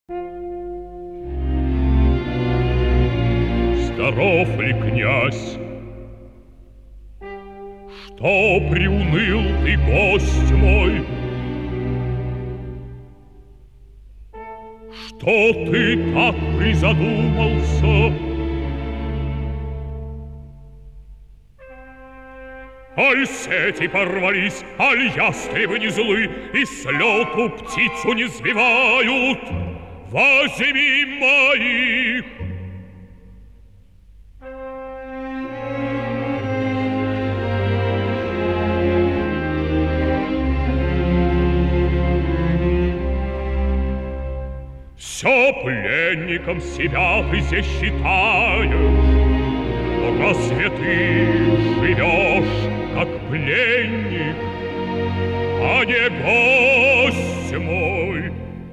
Здоров ли, князь? Что приуныл ты, гость мой? Что ты так призадумался? Аль сети порвались, аль ястребы не злы, и с лету птицу не сбивают. Возьми моих! Все пленником себя ты здесь считаешь. Разве ты живешь, как пленник, а не гость мой?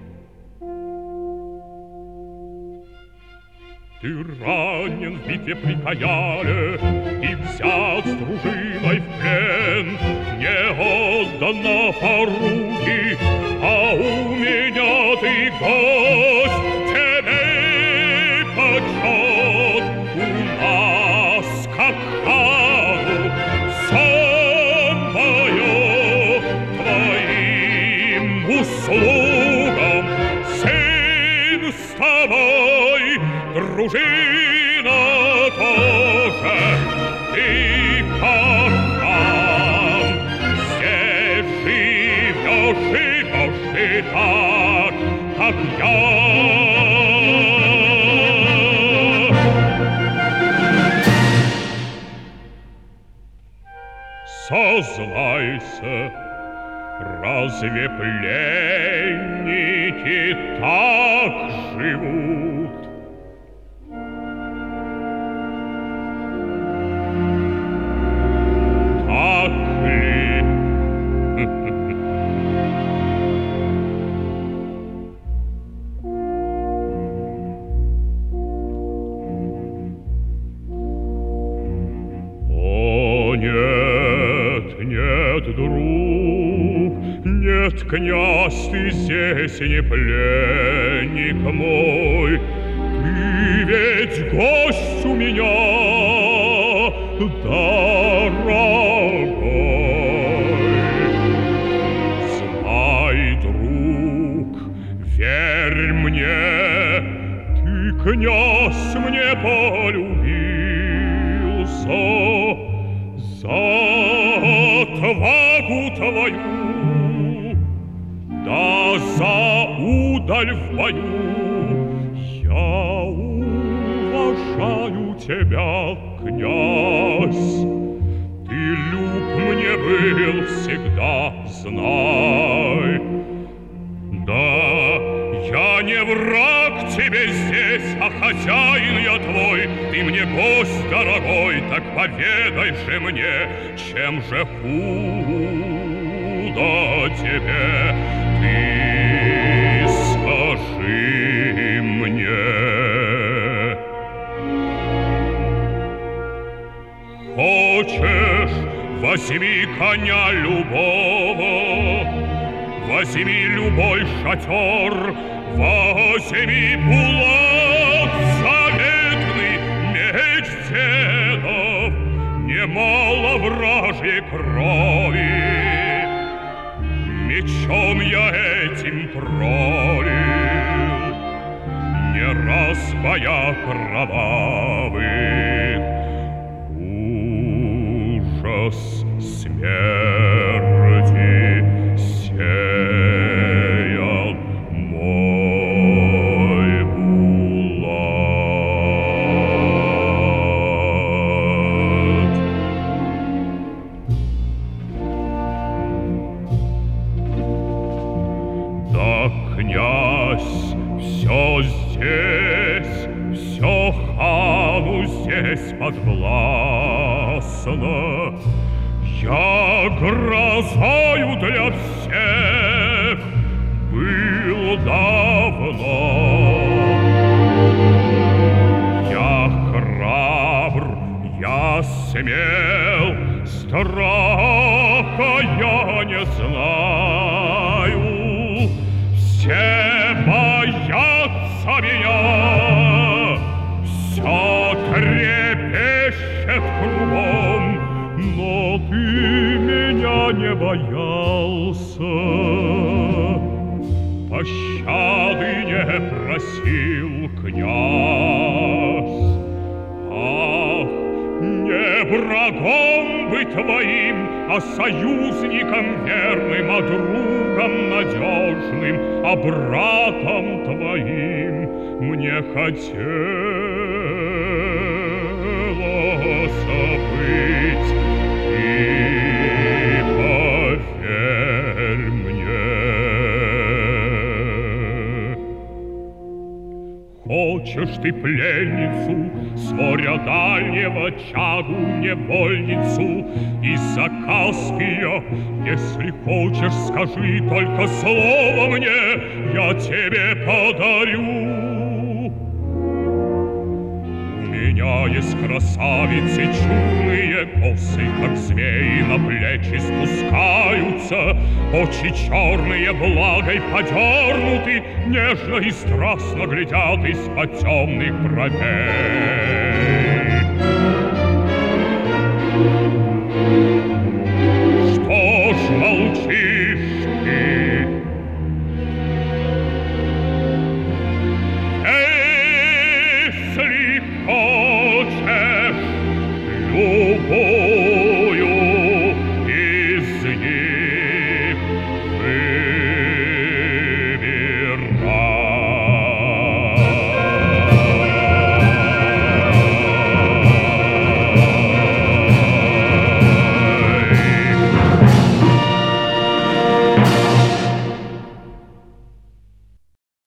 Ты ранен в битве при Каяле и взят с дружиной в плен, не отдан на поруки, а у меня ты гость, тебе почет у нас, как хану, сон поет твоим услугам, сын с тобой, дружина тоже, ты как там, здесь живешь ты так, как я. Сознайся, разве пленники так живут? Так ли? О, нет, нет, друг, нет, князь, ты здесь не пленник мой, ты ведь гость у меня, дорогой. Знай, друг, верь мне, ты, князь, мне полюбился за отвагу твою, да за удаль в бою. Я уважаю тебя, князь, ты люб мне был всегда, знай. Да, я не враг тебе здесь, а хозяин я твой, ты мне гость дорогой, так поведай же мне, чем же худо тебе, ты скажи мне. Хочешь, возьми коня любого, возьми любой шатер, возьми булат заветный, меч дедов, немало вражьей крови. Мечом я этим пролил не раз боя кровавых. Ужас смерти сеял мой булат. Да, князь, все здесь, все хану здесь подвластно. Я грозою для всех был давно. Я храбр, я смел, страха я не знаю. Все боятся боится меня. Все трепещет кругом, но ты меня не боялся, пощады не просил, князь. Ах, не врагом быть твоим, а союзником верным, а другом надежным, а братом твоим мне хотелось быть. И поверь мне, хочешь ты пленницу с моря дальнего, чаду невольницу из-за Каспия? Если хочешь, скажи только слово мне, я тебе подарю. У меня есть красавицы чудные, косы, как змеи, на плечи спускаются, очи черные влагой подернуты, нежно и страстно глядят из-под темных бровей.